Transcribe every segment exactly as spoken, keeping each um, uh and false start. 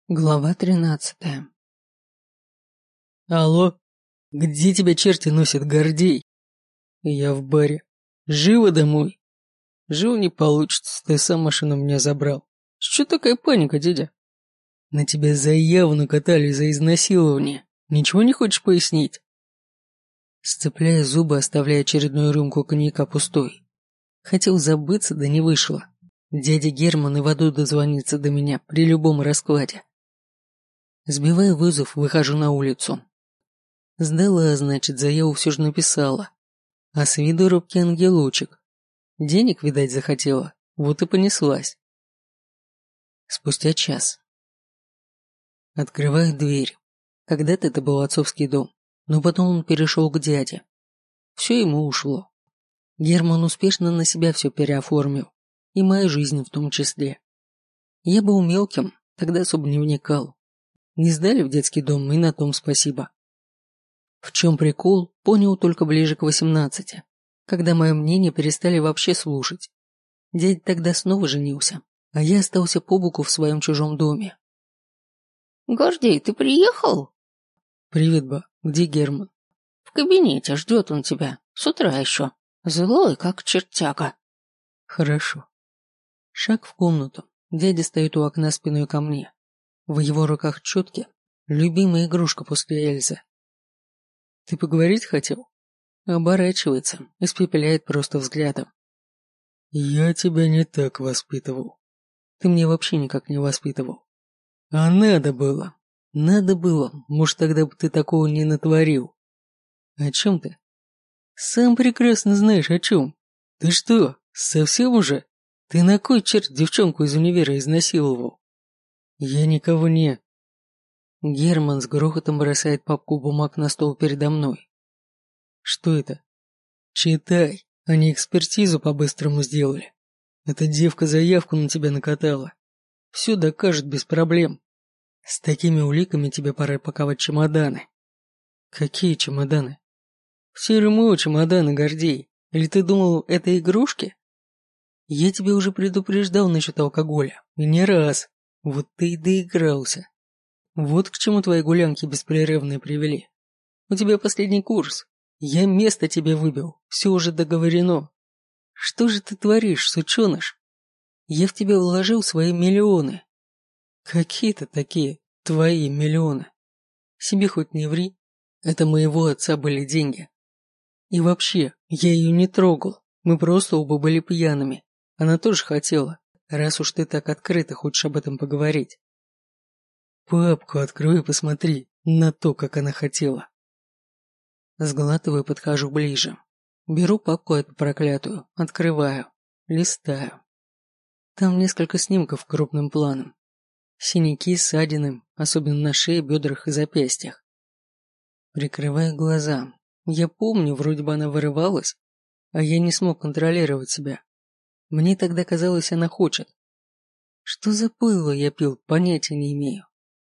Глава тринадцатая. Алло, где тебя черти носят, Гордей? Я в баре. Живо домой. Живо не получится, ты сам машину меня забрал. Что такая паника, дядя? На тебя заяву накатали за изнасилование. Ничего не хочешь пояснить? Сцепляя зубы, оставляя очередную рюмку коньяка пустой. Хотел забыться, да не вышло. Дядя Герман и в аду дозвонится до меня при любом раскладе. Сбивая вызов, выхожу на улицу. Сдала, значит, заяву все же написала. А с виду робкий ангелочек. Денег, видать, захотела, вот и понеслась. Спустя час. Открываю дверь. Когда-то это был отцовский дом, но потом он перешел к дяде. Все ему ушло. Герман успешно на себя все переоформил, и мою жизнь в том числе. Я был мелким, тогда особо не вникал. Не сдали в детский дом, и на том спасибо. В чем прикол, понял только ближе к восемнадцати, когда мое мнение перестали вообще слушать. Дядя тогда снова женился, а я остался по боку в своем чужом доме. Гордей, ты приехал? Привет, ба, где Герман? В кабинете, ждет он тебя. С утра еще. Злой, как чертяка. Хорошо. Шаг в комнату. Дядя стоит у окна спиной ко мне. В его руках четки, любимая игрушка после Эльзы. Ты поговорить хотел? Оборачивается, испепеляет просто взглядом. Я тебя не так воспитывал. Ты мне вообще никак не воспитывал. А надо было. Надо было, может, тогда бы ты такого не натворил. О чем ты? Сам прекрасно знаешь, о чем. Ты что, совсем уже? Ты на кой черт девчонку из универа изнасиловал? Я никого не... Герман с грохотом бросает папку бумаг на стол передо мной. Что это? Читай, они экспертизу по-быстрому сделали. Эта девка заявку на тебя накатала. Все докажет без проблем. С такими уликами тебе пора паковать чемоданы. Какие чемоданы? Все РМО чемоданы, Гордей. Или ты думал, это игрушки? Я тебе уже предупреждал насчет алкоголя. И не раз. Вот ты и доигрался. Вот к чему твои гулянки беспрерывные привели. У тебя последний курс. Я место тебе выбил. Все уже договорено. Что же ты творишь, сученыш? Я в тебя вложил свои миллионы. Какие-то такие твои миллионы. Себе хоть не ври. Это моего отца были деньги. И вообще, я ее не трогал. Мы просто оба были пьяными. Она тоже хотела, раз уж ты так открыто хочешь об этом поговорить. Папку открой и посмотри на то, как она хотела. Сглатываю, подхожу ближе. Беру папку эту проклятую, открываю, листаю. Там несколько снимков крупным планом. Синяки, ссадины, особенно на шее, бедрах и запястьях. Прикрываю глаза. Я помню, вроде бы она вырывалась, а я не смог контролировать себя. Мне тогда казалось, она хочет. Что за пыло я пил, понятия не имею.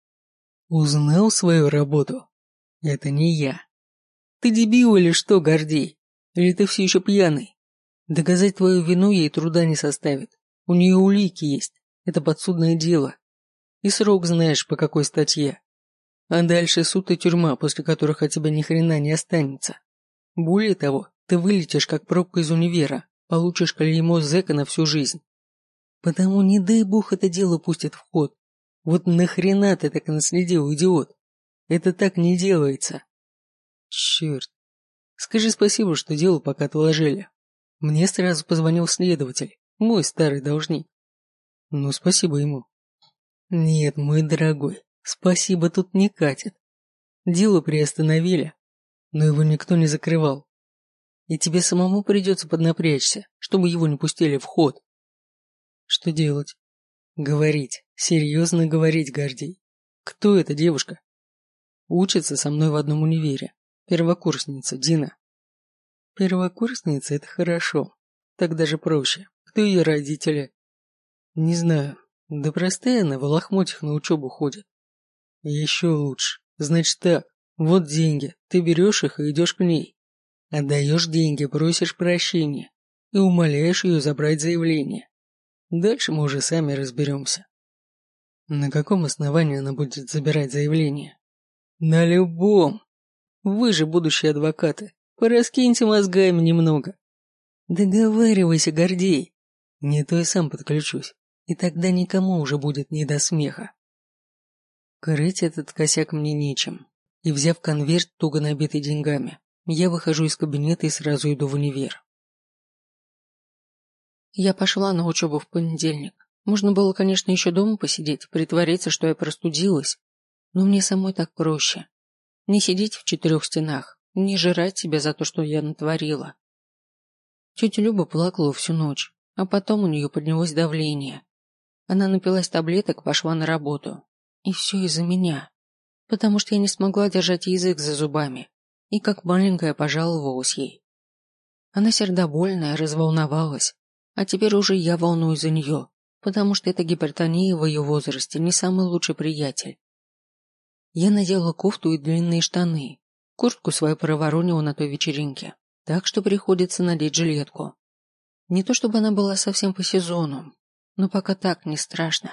Узнал свою работу? Это не я. Ты дебил или что, Гордей? Или ты все еще пьяный? Доказать твою вину ей труда не составит. У нее улики есть. Это подсудное дело. И срок знаешь, по какой статье. А дальше суд и тюрьма, после которых от тебя ни хрена не останется. Более того, ты вылетишь как пробка из универа, получишь клеймо зэка на всю жизнь. Потому не дай бог это дело пустит в ход. Вот нахрена ты так наследил, идиот? Это так не делается. Черт. Скажи спасибо, что дело пока отложили. Мне сразу позвонил следователь, мой старый должник. Ну, спасибо ему. Нет, мой дорогой, спасибо тут не катит. Дело приостановили, но его никто не закрывал. И тебе самому придется поднапрячься, чтобы его не пустили в ход. Что делать? Говорить, серьезно говорить, Гордей. Кто эта девушка? Учится со мной в одном универе. Первокурсница, Дина. Первокурсница – это хорошо. Так даже проще. Кто ее родители? Не знаю. Да простая она в лохмотьях на учебу ходит. Еще лучше. Значит так, вот деньги. Ты берешь их и идешь к ней. Отдаешь деньги, просишь прощения. И умоляешь ее забрать заявление. Дальше мы уже сами разберемся. На каком основании она будет забирать заявление? На любом. Вы же будущие адвокаты. Пораскиньте мозгами немного. Договаривайся, Гордей. Не то и сам подключусь. И тогда никому уже будет не до смеха. Крыть этот косяк мне нечем. И взяв конверт, туго набитый деньгами, я выхожу из кабинета и сразу иду в универ. Я пошла на учебу в понедельник. Можно было, конечно, еще дома посидеть, притвориться, что я простудилась. Но мне самой так проще. Не сидеть в четырех стенах, не жрать себя за то, что я натворила. Тетя Люба плакала всю ночь, а потом у нее поднялось давление. Она напилась таблеток, пошла на работу. И все из-за меня. Потому что я не смогла держать язык за зубами. И как маленькая пожаловалась ей. Она сердобольная, разволновалась. А теперь уже я волнуюсь за нее, потому что эта гипертония в ее возрасте не самый лучший приятель. Я надела кофту и длинные штаны. Куртку свою проворонила на той вечеринке, так что приходится надеть жилетку. Не то чтобы она была совсем по сезону, но пока так не страшно.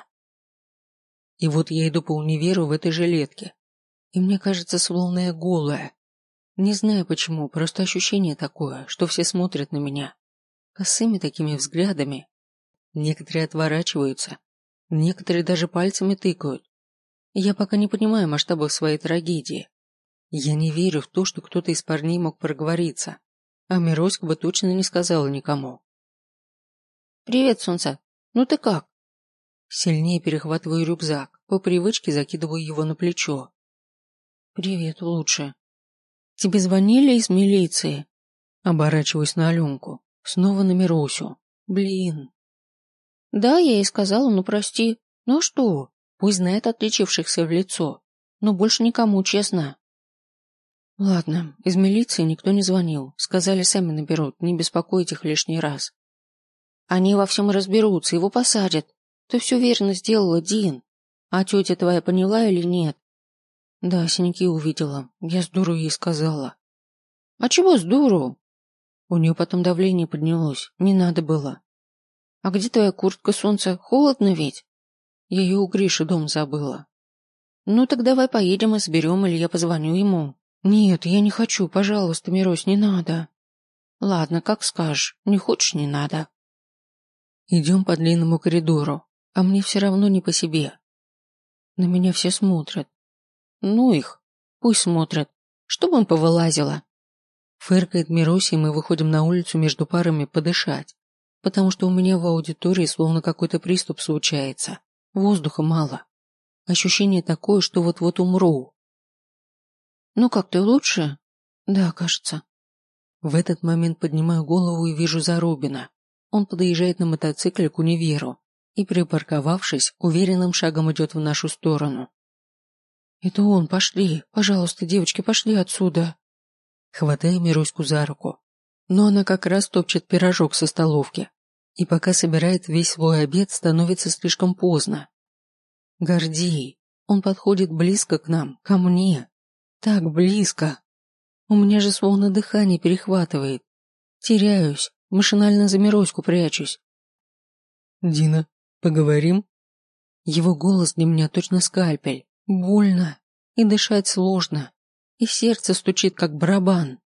И вот я иду по универу в этой жилетке, и мне кажется, словно я голая. Не знаю почему, просто ощущение такое, что все смотрят на меня. Косыми такими взглядами. Некоторые отворачиваются, некоторые даже пальцами тыкают. Я пока не понимаю масштабов своей трагедии. Я не верю в то, что кто-то из парней мог проговориться, а Мироська бы точно не сказала никому. «Привет, солнце. Ну ты как?» Сильнее перехватываю рюкзак, по привычке закидываю его на плечо. «Привет, лучше». «Тебе звонили из милиции?» Оборачиваюсь на Аленку, снова на Миросю. Блин. «Да, я ей сказала, ну прости. Ну а что? Пусть знает отличившихся в лицо. Но больше никому, честно». «Ладно, из милиции никто не звонил. Сказали, сами наберут, не беспокоить их лишний раз. Они во всем разберутся, его посадят. Ты все верно сделала, Дин. А тетя твоя поняла или нет?» «Да, синяки увидела. Я с дуру ей сказала». «А чего с дуру?» У нее потом давление поднялось. Не надо было. «А где твоя куртка, солнце? Холодно ведь?» Я ее у Гриши дом забыла. «Ну так давай поедем и соберем, или я позвоню ему». «Нет, я не хочу, пожалуйста, Мирось, не надо». «Ладно, как скажешь. Не хочешь, не надо». Идем по длинному коридору, а мне все равно не по себе. На меня все смотрят. Ну их, пусть смотрят. Чтобы он повылазила. Фыркает Мирось, и мы выходим на улицу между парами подышать, потому что у меня в аудитории словно какой-то приступ случается. Воздуха мало. Ощущение такое, что вот-вот умру. «Ну как, ты лучше?» «Да, кажется». В этот момент поднимаю голову и вижу Зарубина. Он подъезжает на мотоцикле к универу и, припарковавшись, уверенным шагом идет в нашу сторону. «Это он, пошли. Пожалуйста, девочки, пошли отсюда». Хватаю Мироську за руку. Но она как раз топчет пирожок со столовки. И пока собирает весь свой обед, становится слишком поздно. Гордей. Он подходит близко к нам, ко мне. Так близко. У меня же словно дыхание перехватывает. Теряюсь, машинально за Мироську прячусь. «Дина, поговорим?» Его голос для меня точно скальпель. Больно. И дышать сложно. И сердце стучит, как барабан.